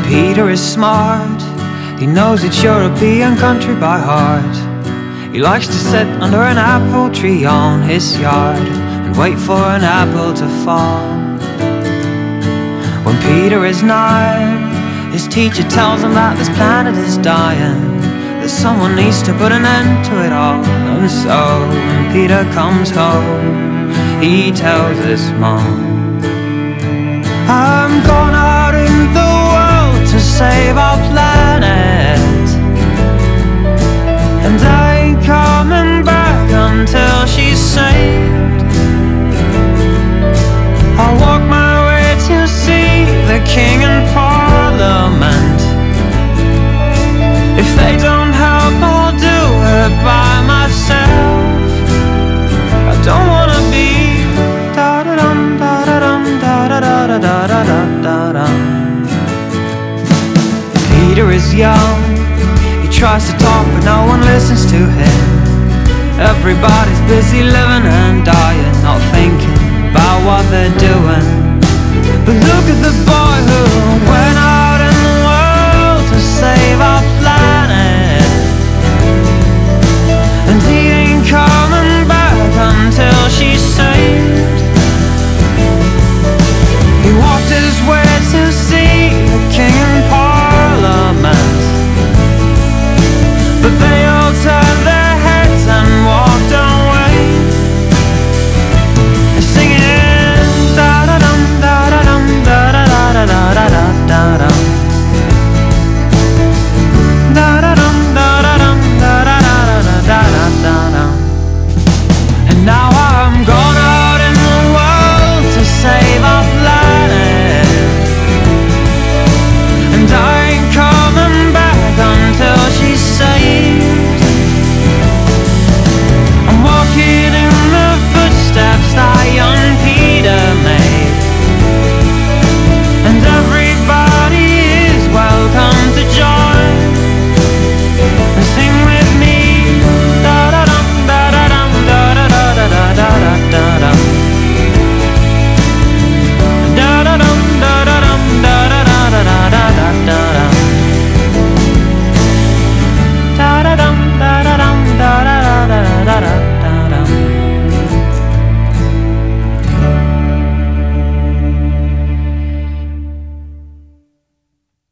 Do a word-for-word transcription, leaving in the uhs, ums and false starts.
Peter is smart, he knows each European country by heart. He likes to sit under an apple tree on his yard and wait for an apple to fall. When Peter is nine, his teacher tells him that this planet is dying, that someone needs to put an end to it all. And so when Peter comes home, he tells his mom, I'm going out in the world to save our planet, and I ain't coming back until she's saved. I'll walk my way to see the king and parliament. If they don't help, I'll do it by myself. I don't wanna be da-da-dum, da-da-dum, da-da-da-da-da-da-da-da-dum. Peter is young, he tries to talk but no one listens to him. Everybody's busy living and dying, not thinking about what they're doing. But look at the boy who